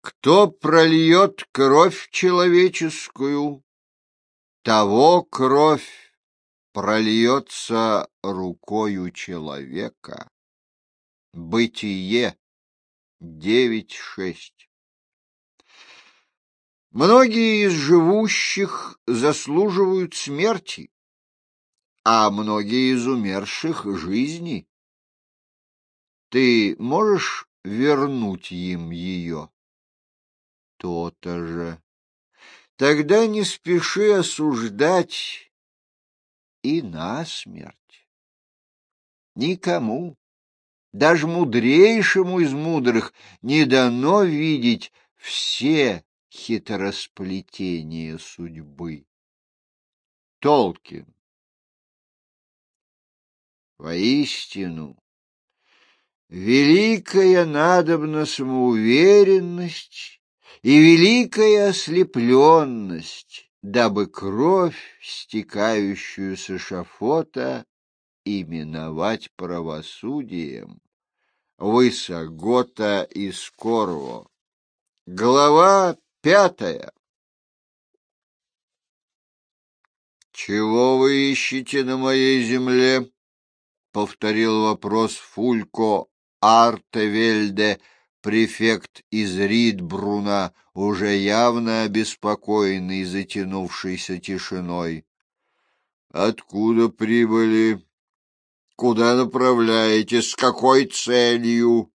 Кто прольет кровь человеческую, того кровь прольется рукою человека. Бытие 9:6. Многие из живущих заслуживают смерти, а многие из умерших — жизни. Ты можешь вернуть им ее? То-то же. Тогда не спеши осуждать и насмерть. Никому, даже мудрейшему из мудрых, не дано видеть все хитросплетения судьбы. Толкин. Воистину, великая надобна самоуверенность и великая ослепленность, дабы кровь, стекающую с эшафота, именовать правосудием. Высогота из Корво. Глава 5. «Чего вы ищете на моей земле?» — повторил вопрос Фулько Артевельде, префект из Ридбруна, уже явно обеспокоенный затянувшейся тишиной. «Откуда прибыли? Куда направляетесь? С какой целью?»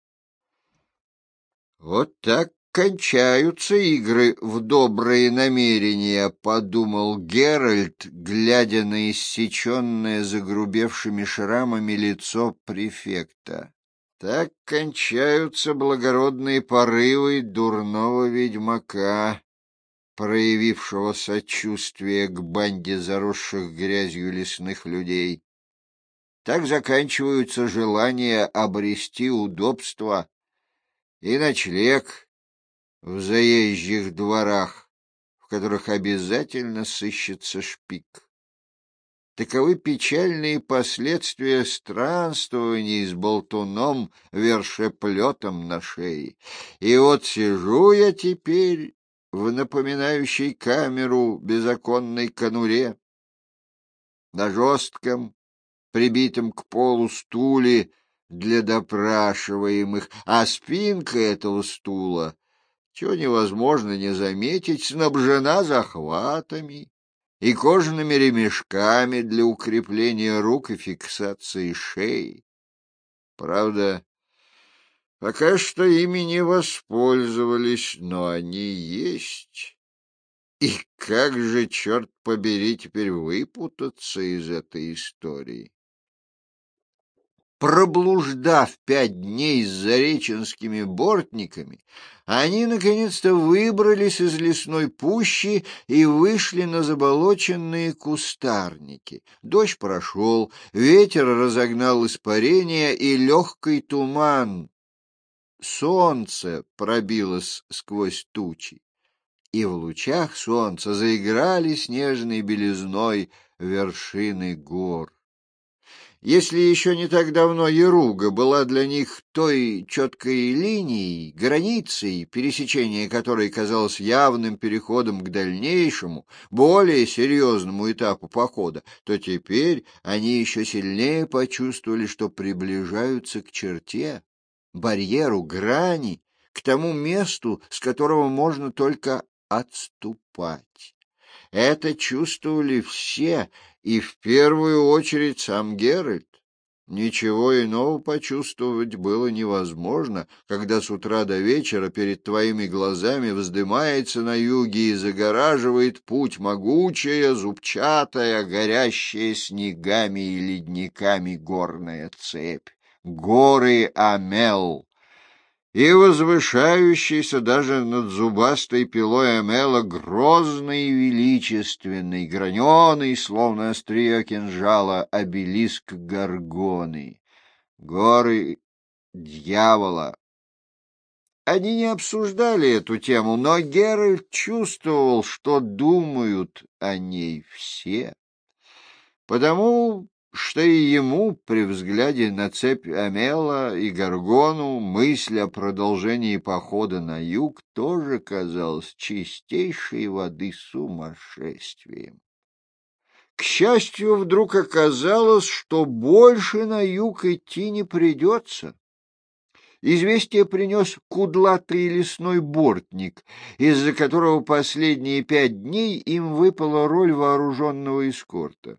«Вот так кончаются игры в добрые намерения», — подумал Геральт, глядя на иссеченное загрубевшими шрамами лицо префекта. «Так кончаются благородные порывы дурного ведьмака, проявившего сочувствие к банде заросших грязью лесных людей. Так заканчиваются желания обрести удобство и ночлег в заезжих дворах, в которых обязательно сыщется шпик. Таковы печальные последствия странствований с болтуном, вершеплетом на шее. И вот сижу я теперь в напоминающей камеру безоконной конуре, на жестком, прибитом к полу стуле для допрашиваемых, а спинка этого стула, чего невозможно не заметить, снабжена захватами и кожаными ремешками для укрепления рук и фиксации шеи. Правда, пока что ими не воспользовались, но они есть. И как же, черт побери, теперь выпутаться из этой истории? Проблуждав 5 дней с зареченскими бортниками, они наконец-то выбрались из лесной пущи и вышли на заболоченные кустарники. Дождь прошел, ветер разогнал испарения и легкий туман. Солнце пробилось сквозь тучи, и в лучах солнца заиграли снежной белизной вершины гор. Если еще не так давно Яруга была для них той четкой линией, границей, пересечение которой казалось явным переходом к дальнейшему, более серьезному этапу похода, то теперь они еще сильнее почувствовали, что приближаются к черте, барьеру, грани, к тому месту, с которого можно только отступать. Это чувствовали все, и в первую очередь сам Геральт. Ничего иного почувствовать было невозможно, когда с утра до вечера перед твоими глазами вздымается на юге и загораживает путь могучая, зубчатая, горящая снегами и ледниками горная цепь. Горы Амел. И возвышающийся даже над зубастой пилой Амела грозный и величественный, граненый, словно острие кинжала, обелиск Горгоны. Горы дьявола. Они не обсуждали эту тему, но Геральт чувствовал, что думают о ней все. Потому что и ему при взгляде на цепь Амела и Горгону мысль о продолжении похода на юг тоже казалась чистейшей воды сумасшествием. К счастью, вдруг оказалось, что больше на юг идти не придется. Известие принес кудлатый лесной бортник, из-за которого последние 5 дней им выпала роль вооруженного эскорта.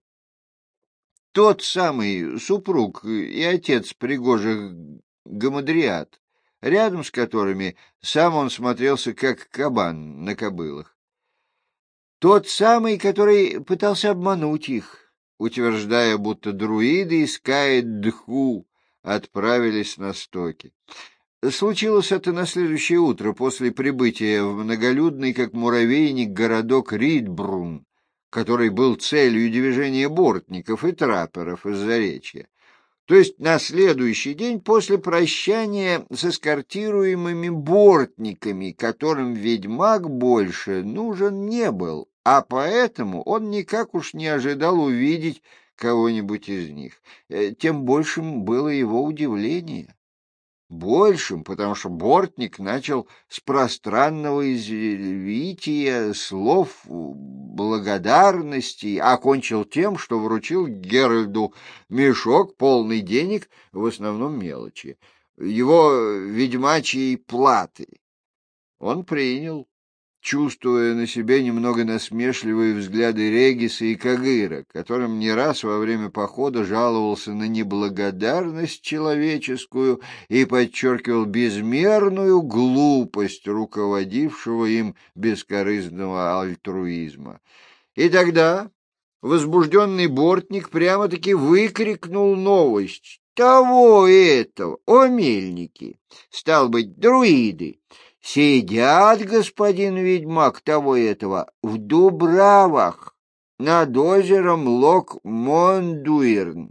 Тот самый супруг и отец пригожих гамадриад, рядом с которыми сам он смотрелся как кабан на кобылах. Тот самый, который пытался обмануть их, утверждая, будто друиды из Каэдху отправились на стоки. Случилось это на следующее утро после прибытия в многолюдный, как муравейник, городок Ридбрун, который был целью движения бортников и трапперов из Заречья. То есть на следующий день после прощания с эскортируемыми бортниками, которым ведьмак больше нужен не был, а поэтому он никак уж не ожидал увидеть кого-нибудь из них. Тем большим было его удивление. Большим, потому что бортник начал с пространного извития слов благодарности, а окончил тем, что вручил Геральду мешок, полный денег, в основном мелочи, его ведьмачьей платы. Он принял, чувствуя на себе немного насмешливые взгляды Региса и Кагыра, которым не раз во время похода жаловался на неблагодарность человеческую и подчеркивал безмерную глупость руководившего им бескорыстного альтруизма. И тогда возбужденный бортник прямо-таки выкрикнул новость. Того и этого, о мельники, стал быть, друиды, сидят, господин ведьмак, того и этого, в Дубравах над озером Лок-Мондуирн,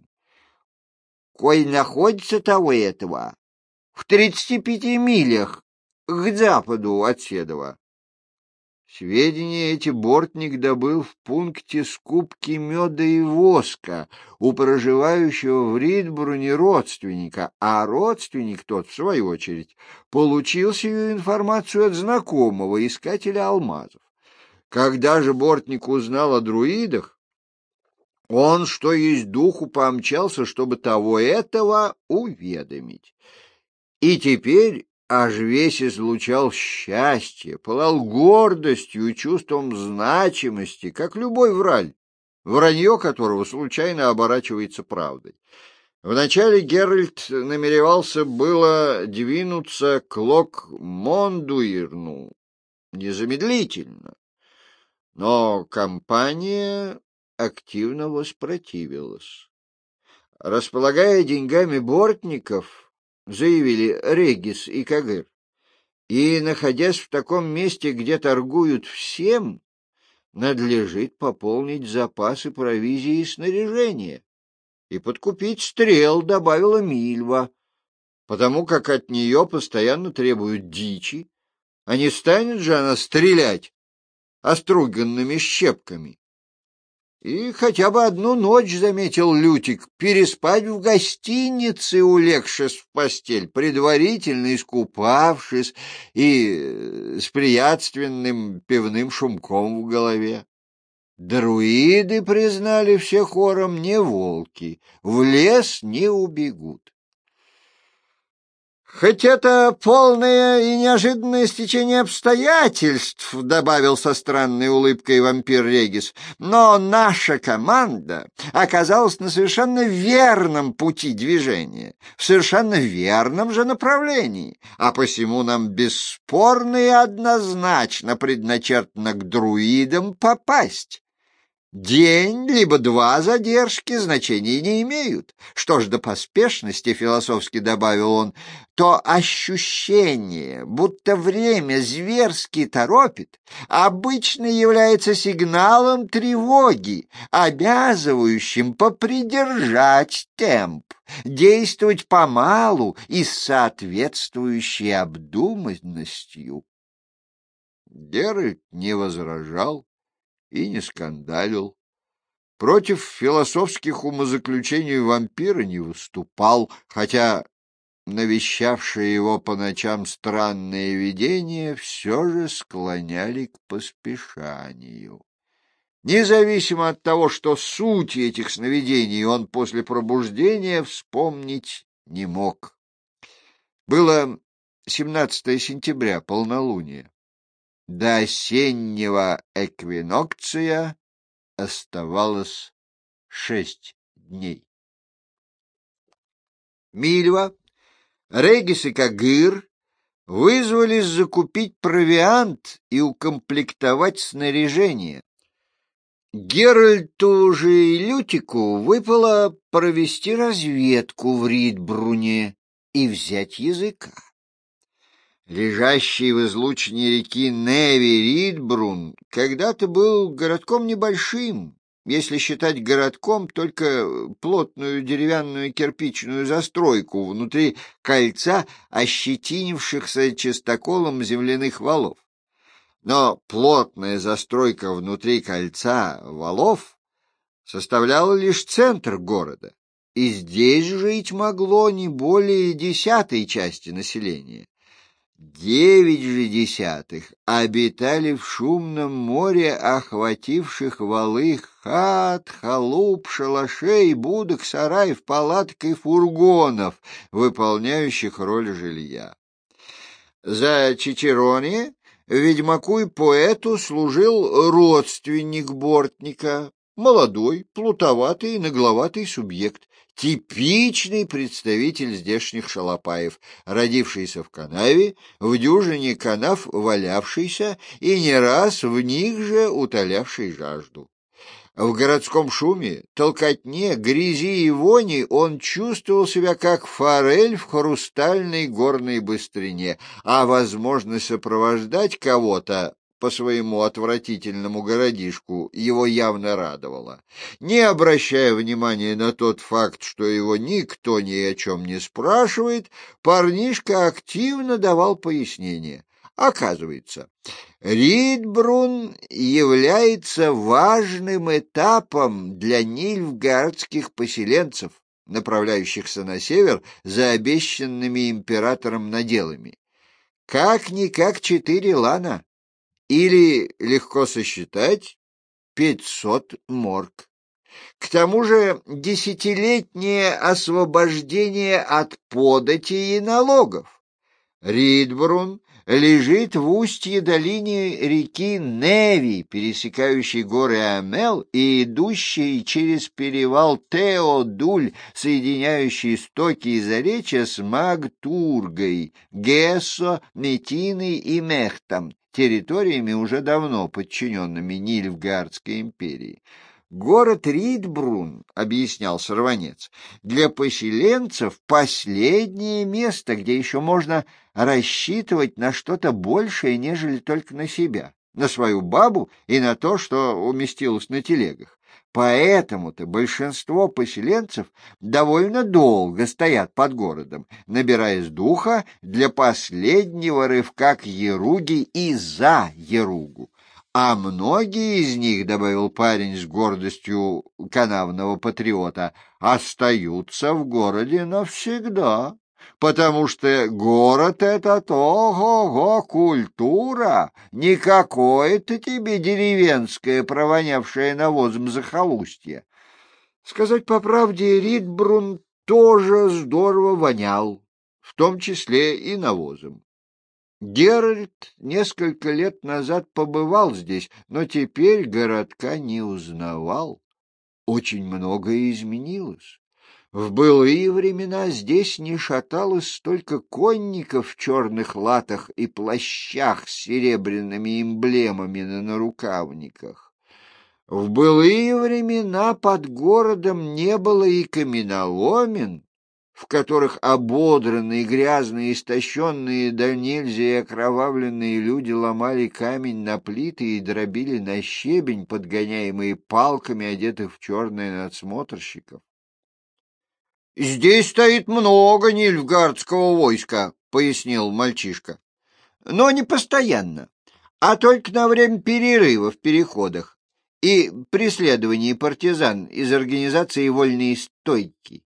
кой находится того и этого в 35 милях к западу от Седова. Сведения эти бортник добыл в пункте скупки меда и воска у проживающего в Ридбруне родственника, а родственник тот, в свою очередь, получил сию информацию от знакомого искателя алмазов. Когда же бортник узнал о друидах, он, что есть духу, помчался, чтобы того этого уведомить. И теперь аж весь излучал счастье, пылал гордостью и чувством значимости, как любой враль, вранье которого случайно оборачивается правдой. Вначале Геральт намеревался было двинуться к Лок-Мондуирну незамедлительно, но компания активно воспротивилась. Располагая деньгами бортников, заявили Регис и Кагыр, и, находясь в таком месте, где торгуют всем, надлежит пополнить запасы провизии и снаряжения и подкупить стрел, добавила Мильва, потому как от нее постоянно требуют дичи, а не станет же она стрелять оструганными щепками. И хотя бы одну ночь, заметил Лютик, переспать в гостинице, улегшись в постель, предварительно искупавшись и с приятственным пивным шумком в голове. Друиды признали все хором не волки, в лес не убегут. «Хоть это полное и неожиданное стечение обстоятельств», — добавил со странной улыбкой вампир Регис, «но наша команда оказалась на совершенно верном пути движения, в совершенно верном же направлении, а посему нам бесспорно и однозначно предначертано к друидам попасть. День либо 2 задержки значения не имеют. Что ж до поспешности, философски добавил он, то ощущение, будто время зверски торопит, обычно является сигналом тревоги, обязывающим попридержать темп, действовать помалу и с соответствующей обдуманностью. Геральт не возражал и не скандалил. Против философских умозаключений вампира не выступал, хотя навещавшие его по ночам странные видения все же склоняли к поспешанию. Независимо от того, что суть этих сновидений он после пробуждения вспомнить не мог. Было 17 сентября, полнолуние. До осеннего эквинокция оставалось 6 дней. Мильва, Регис и Кагыр вызвались закупить провиант и укомплектовать снаряжение. Геральту же и Лютику выпало провести разведку в Ридбруне и взять языка. Лежащий в излучине реки Неви Ридбрун когда-то был городком небольшим, если считать городком только плотную деревянную кирпичную застройку внутри кольца ощетинившихся чистоколом земляных валов. Но плотная застройка внутри кольца валов составляла лишь центр города, и здесь жить могло не более 10 части населения. 9 же десятых обитали в шумном море, охвативших валы хат, халуп, шалашей, будок, сараев, палаток и фургонов, выполняющих роль жилья. За Чичероне ведьмаку и поэту служил родственник бортника, молодой, плутоватый и нагловатый субъект, типичный представитель здешних шалопаев, родившийся в канаве, в дюжине канав валявшийся и не раз в них же утолявший жажду. В городском шуме, толкотне, грязи и вони он чувствовал себя как форель в хрустальной горной быстрине, а возможность сопровождать кого-то по своему отвратительному городишку его явно радовало. Не обращая внимания на тот факт, что его никто ни о чем не спрашивает, парнишка активно давал пояснения. Оказывается, Ридбрун является важным этапом для нильфгаардских поселенцев, направляющихся на север за обещанными императором наделами. Как-никак 4 лана, или, легко сосчитать, 500 морк. К тому же 10-летнее освобождение от податей и налогов. Ридбрун лежит в устье долины реки Неви, пересекающей горы Амел и идущей через перевал Теодуль, соединяющий истоки и заречья с Магтургой, Гессо, Метиной и Мехтом, территориями, уже давно подчиненными Нильфгаардской империи. Город Ридбрун, объяснял сорванец, для поселенцев последнее место, где еще можно рассчитывать на что-то большее, нежели только на себя, на свою бабу и на то, что уместилось на телегах. Поэтому-то большинство поселенцев довольно долго стоят под городом, набираясь духа для последнего рывка к Яруге и за Яругу. А многие из них, — добавил парень с гордостью канавного патриота, — остаются в городе навсегда, потому что город этот, ого-го, культура, не какое-то тебе деревенское, провонявшее навозом захолустье. Сказать по правде, Ридбрун тоже здорово вонял, в том числе и навозом. Геральт несколько лет назад побывал здесь, но теперь городка не узнавал. Очень многое изменилось. В былые времена здесь не шаталось столько конников в черных латах и плащах с серебряными эмблемами на нарукавниках. В былые времена под городом не было и каменоломен, в которых ободранные, грязные, истощенные до нельзя и окровавленные люди ломали камень на плиты и дробили на щебень, подгоняемые палками, одетых в черное надсмотрщиков. — Здесь стоит много нильфгаардского войска, — пояснил мальчишка, — но не постоянно, а только на время перерыва в переходах. и преследовании партизан из организации «Вольные стойки».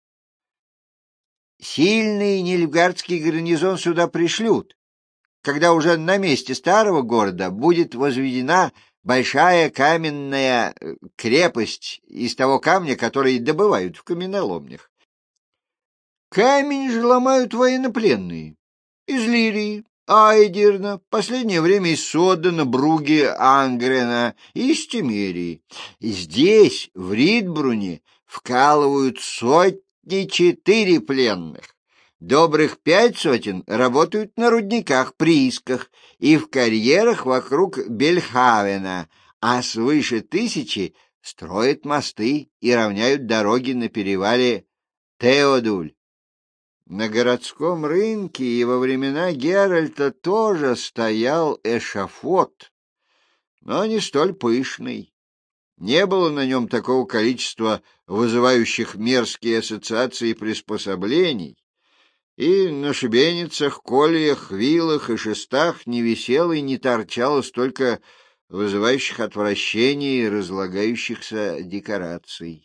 Сильный нильфгардский гарнизон сюда пришлют, когда уже на месте старого города будет возведена большая каменная крепость из того камня, который добывают в каменоломнях. Камень же ломают военнопленные из Лирии, Айдерна, последнее время из Содена, Бруги, Ангрена и из Темерии. И здесь, в Ридбруне, вкалывают 4 пленных. Добрых 5 сотен работают на рудниках, приисках и в карьерах вокруг Бельхавена, а свыше 1000 строят мосты и равняют дороги на перевале Теодуль. На городском рынке и во времена Геральта тоже стоял эшафот, но не столь пышный. Не было на нем такого количества вызывающих мерзкие ассоциации приспособлений, и на шибеницах, кольях, вилах и шестах не висело и не торчало столько вызывающих отвращение и разлагающихся декораций.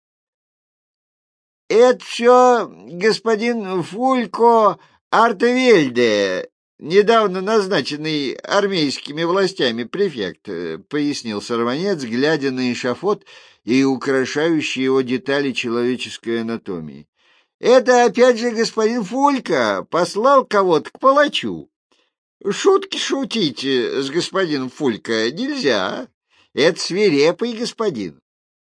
— Это все господин Фулько Артевельде, недавно назначенный армейскими властями префект, — пояснил сорванец, глядя на эшафот и украшающие его детали человеческой анатомии. — Это опять же господин Фулько послал кого-то к палачу. Шутки шутить с господином Фулько нельзя. Это свирепый господин.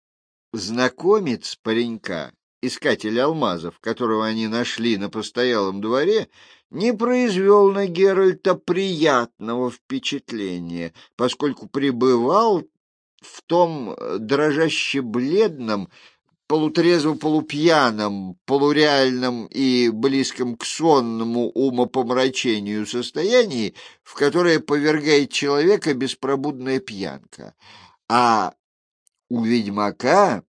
Знакомец паренька, искатель алмазов, которого они нашли на постоялом дворе, не произвел на Геральта приятного впечатления, поскольку пребывал в том дрожаще-бледном, полутрезво-полупьяном, полуреальном и близком к сонному умопомрачению состоянии, в которое повергает человека беспробудная пьянка. А у ведьмака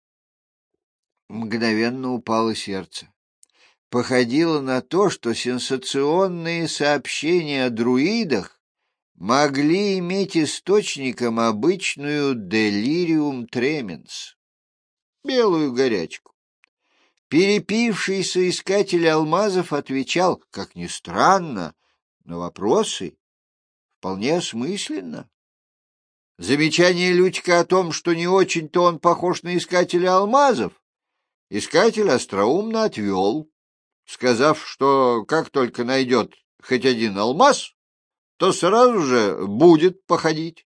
мгновенно упало сердце. Походило на то, что сенсационные сообщения о друидах могли иметь источником обычную делириум тременс, белую горячку. Перепившийся искатель алмазов отвечал, как ни странно, на вопросы вполне осмысленно. Замечание Лютика о том, что не очень-то он похож на искателя алмазов, искатель остроумно отвел, сказав, что как только найдет хоть один алмаз, то сразу же будет походить.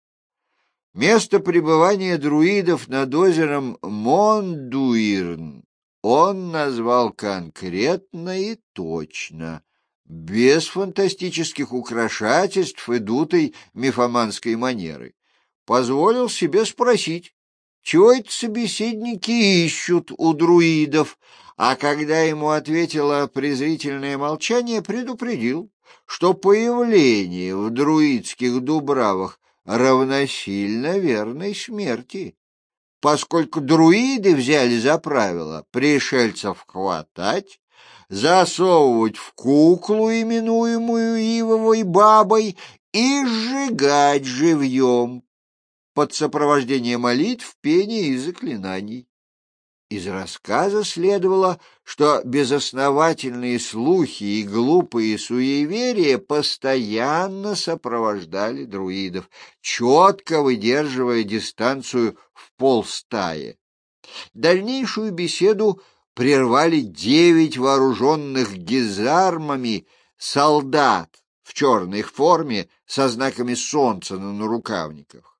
Место пребывания друидов над озером Мондуирн он назвал конкретно и точно, без фантастических украшательств и дутой мифоманской манеры. Позволил себе спросить, чего эти собеседники ищут у друидов, а когда ему ответило презрительное молчание, предупредил, что появление в друидских дубравах равносильно верной смерти, поскольку друиды взяли за правило пришельцев хватать, засовывать в куклу, именуемую ивовой бабой, и сжигать живьем под сопровождение молитв, пения и заклинаний. Из рассказа следовало, что безосновательные слухи и глупые суеверия постоянно сопровождали друидов, четко выдерживая дистанцию в полстаи. Дальнейшую беседу прервали 9 вооруженных гизармами солдат в черной форме со знаками солнца на нарукавниках.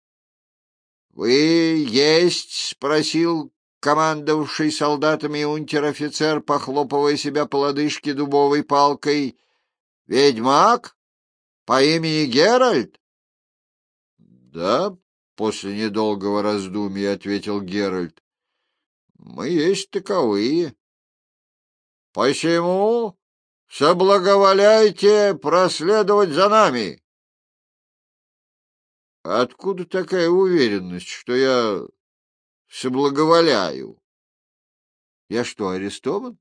— Вы есть? — спросил командовавший солдатами унтер-офицер, похлопывая себя по лодыжке дубовой палкой. — Ведьмак? По имени Геральт? — Да, — после недолгого раздумья ответил Геральт. — Мы есть таковые. — Посему соблаговоляйте проследовать за нами. — Откуда такая уверенность, что я соблаговоляю? Я что, арестован?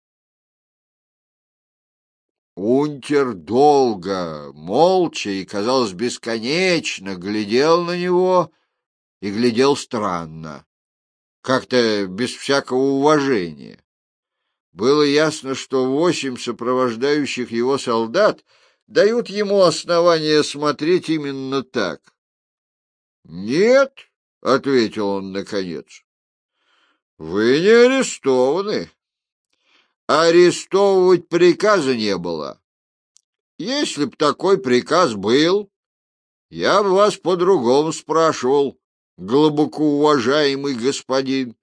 Унтер долго, молча и, казалось, бесконечно глядел на него, и глядел странно, как-то без всякого уважения. Было ясно, что 8 сопровождающих его солдат дают ему основание смотреть именно так. — Нет, — ответил он наконец, — вы не арестованы. Арестовывать приказа не было. Если б такой приказ был, я бы вас по-другому спрашивал, глубоко уважаемый господин.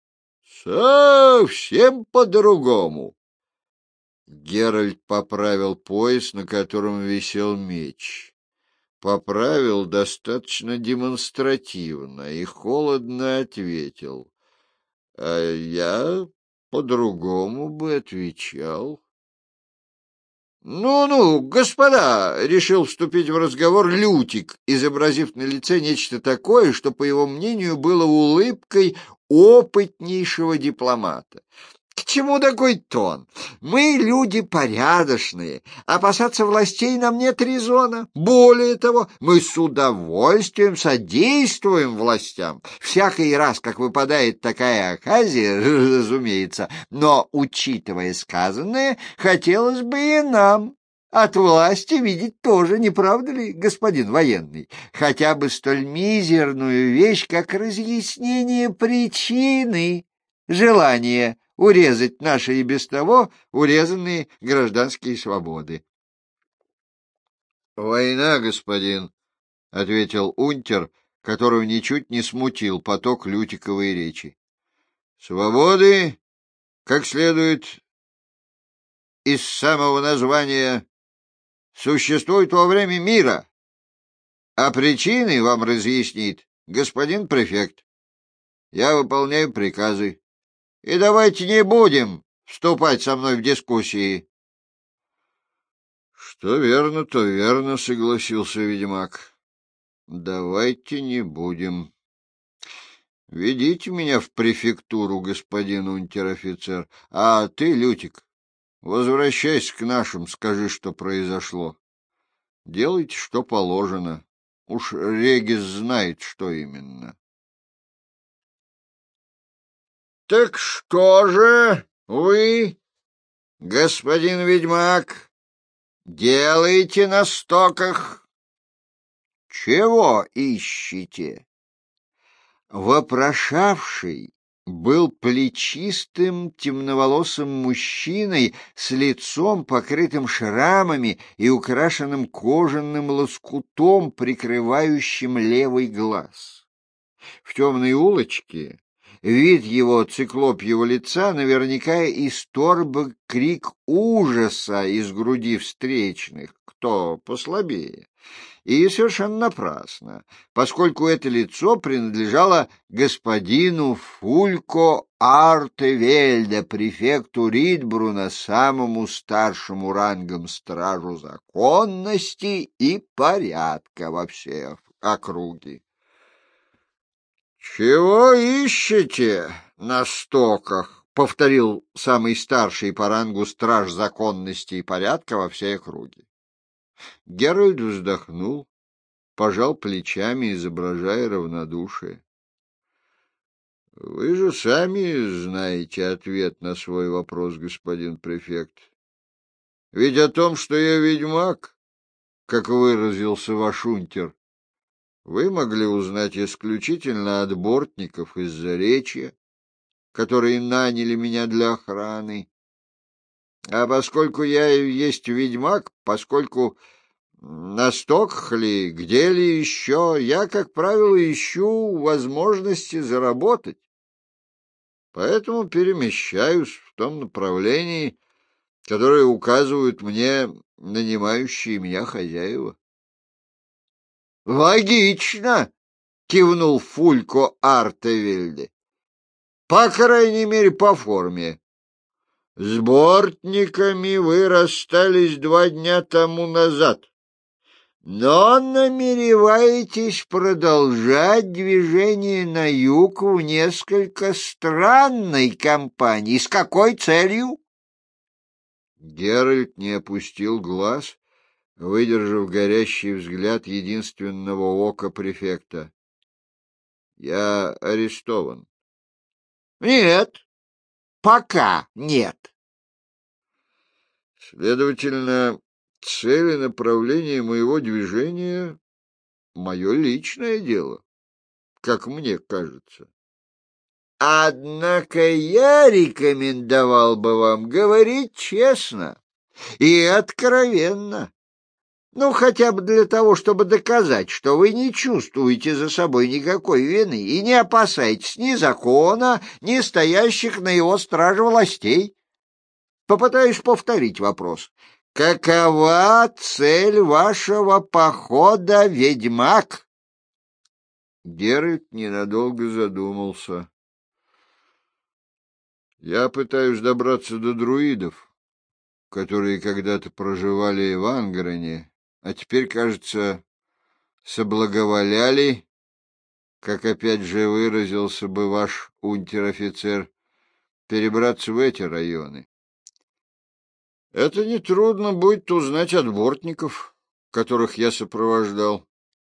Совсем по-другому. Геральт поправил пояс, на котором висел меч. Поправил достаточно демонстративно и холодно ответил. — А я по-другому бы отвечал. «Ну-ну, господа!» — решил вступить в разговор Лютик, изобразив на лице нечто такое, что, по его мнению, было улыбкой опытнейшего дипломата. «К чему такой тон? Мы люди порядочные. Опасаться властей нам нет резона. Более того, мы с удовольствием содействуем властям. Всякий раз, как выпадает такая оказия, разумеется, но, учитывая сказанное, хотелось бы и нам от власти видеть тоже, не правда ли, господин военный? Хотя бы столь мизерную вещь, как разъяснение причины желания урезать наши и без того урезанные гражданские свободы. — Война, господин, — ответил унтер, которого ничуть не смутил поток Лютиковой речи. — Свободы, как следует из самого названия, существуют во время мира, а причины вам разъяснит господин префект. Я выполняю приказы. И давайте не будем вступать со мной в дискуссии. — Что верно, то верно, — согласился ведьмак. — Давайте не будем. Ведите меня в префектуру, господин унтер-офицер. А ты, Лютик, возвращайся к нашим, скажи, что произошло. Делайте, что положено. Уж Регис знает, что именно. — Так что же вы, господин ведьмак, делаете на стоках? — Чего ищете? Вопрошавший был плечистым, темноволосым мужчиной с лицом, покрытым шрамами и украшенным кожаным лоскутом, прикрывающим левый глаз. В темной улочке вид его циклопьего лица наверняка исторг бы крик ужаса из груди встречных, кто послабее. И совершенно напрасно, поскольку это лицо принадлежало господину Фулько Артевельде, префекту Ридбруна, самому старшему рангом стражу законности и порядка во всей округе. — Чего ищете на стоках? — повторил самый старший по рангу страж законности и порядка во всей округе. Геральт вздохнул, пожал плечами, изображая равнодушие. — Вы же сами знаете ответ на свой вопрос, господин префект. Ведь о том, что я ведьмак, как выразился ваш унтер, вы могли узнать исключительно от бортников из Заречья, которые наняли меня для охраны. А поскольку я есть ведьмак, поскольку на стоках ли, где ли еще, я, как правило, ищу возможности заработать. Поэтому перемещаюсь в том направлении, которое указывают мне нанимающие меня хозяева. — Логично! — кивнул Фулько Артевельде. — По крайней мере, по форме. С бортниками вы расстались 2 дня тому назад. Но намереваетесь продолжать движение на юг в несколько странной компании. С какой целью? Геральт не опустил глаз, выдержав горящий взгляд единственного ока префекта. Я арестован. Нет, пока нет. Следовательно, цель и направление моего движения — мое личное дело, как мне кажется. Однако я рекомендовал бы вам говорить честно и откровенно. Ну, хотя бы для того, чтобы доказать, что вы не чувствуете за собой никакой вины и не опасаетесь ни закона, ни стоящих на его страже властей. Попытаюсь повторить вопрос. Какова цель вашего похода, ведьмак? Геральт ненадолго задумался. Я пытаюсь добраться до друидов, которые когда-то проживали в Ангрене, а теперь, кажется, соблаговоляли, как опять же выразился бы ваш унтер-офицер, перебраться в эти районы. Это нетрудно будет узнать от бортников, которых я сопровождал.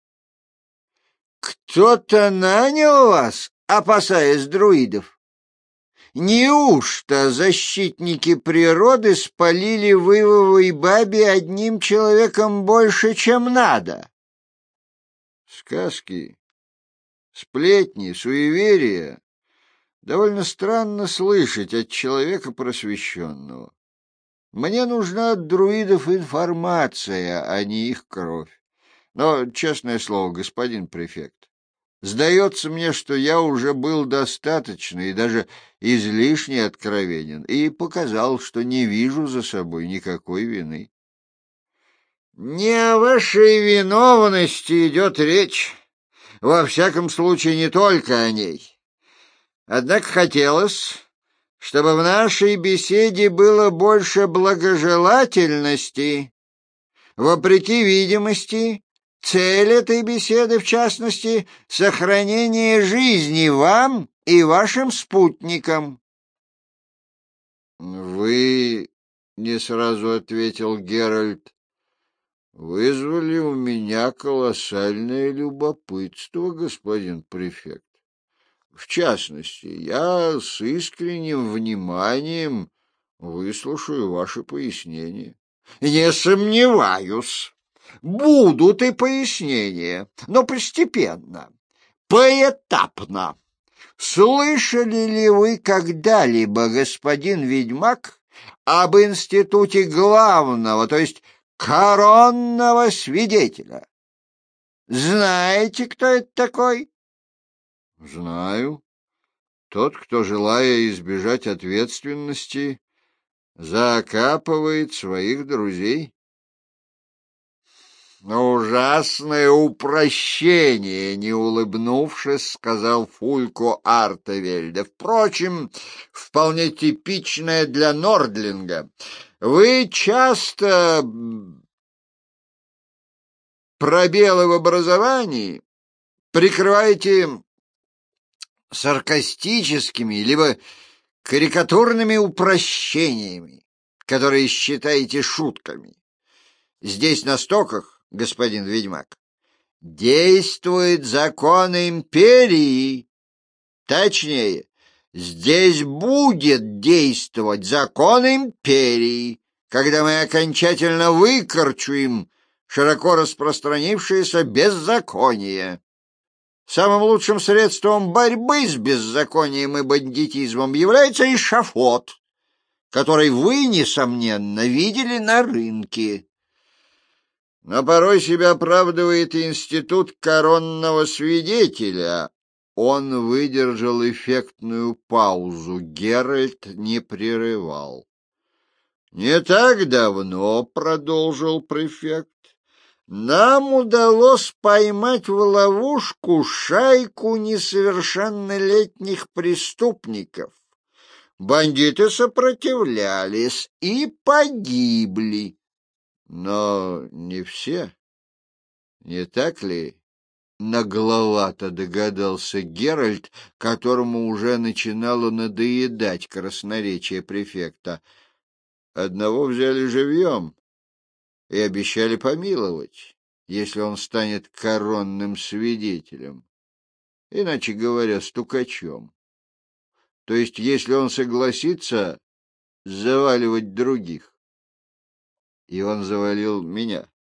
Кто-то нанял вас, опасаясь друидов? Неужто защитники природы спалили в Ивовой бабе одним человеком больше, чем надо? Сказки, сплетни, суеверия довольно странно слышать от человека просвещенного. Мне нужна от друидов информация, а не их кровь. Но, честное слово, господин префект, сдается мне, что я уже был достаточно и даже излишне откровенен и показал, что не вижу за собой никакой вины. Не о вашей виновности идет речь. Во всяком случае, не только о ней. Однако хотелось, чтобы в нашей беседе было больше благожелательности. Вопреки видимости, цель этой беседы, в частности, сохранение жизни вам и вашим спутникам. Вы, — не сразу ответил Геральт, — вызвали у меня колоссальное любопытство, господин префект. В частности, я с искренним вниманием выслушаю ваши пояснения. Не сомневаюсь, будут и пояснения, но постепенно, поэтапно. Слышали ли вы когда-либо, господин ведьмак, об институте главного, то есть коронного свидетеля? Знаете, кто это такой? Знаю. Тот, кто, желая избежать ответственности, закапывает своих друзей. Ужасное упрощение, не улыбнувшись, сказал Фулько Артевельде. Впрочем, вполне типичное для Нордлинга. Вы часто пробелы в образовании прикрываете саркастическими либо карикатурными упрощениями, которые считаете шутками. Здесь на стоках, господин ведьмак, действует закон империи. Точнее, здесь будет действовать закон империи, когда мы окончательно выкорчуем широко распространившееся беззаконие. Самым лучшим средством борьбы с беззаконием и бандитизмом является эшафот, который вы, несомненно, видели на рынке. Но порой себя оправдывает институт коронного свидетеля. Он выдержал эффектную паузу. Геральт не прерывал. «Не так давно, — продолжил префект, — нам удалось поймать в ловушку шайку несовершеннолетних преступников. Бандиты сопротивлялись и погибли. Но не все, не так ли?» Нагловато догадался Геральт, которому уже начинало надоедать красноречие префекта. Одного взяли живьем и обещали помиловать, если он станет коронным свидетелем. иначе говоря, стукачом. То есть, если он согласится заваливать других. И он завалил меня.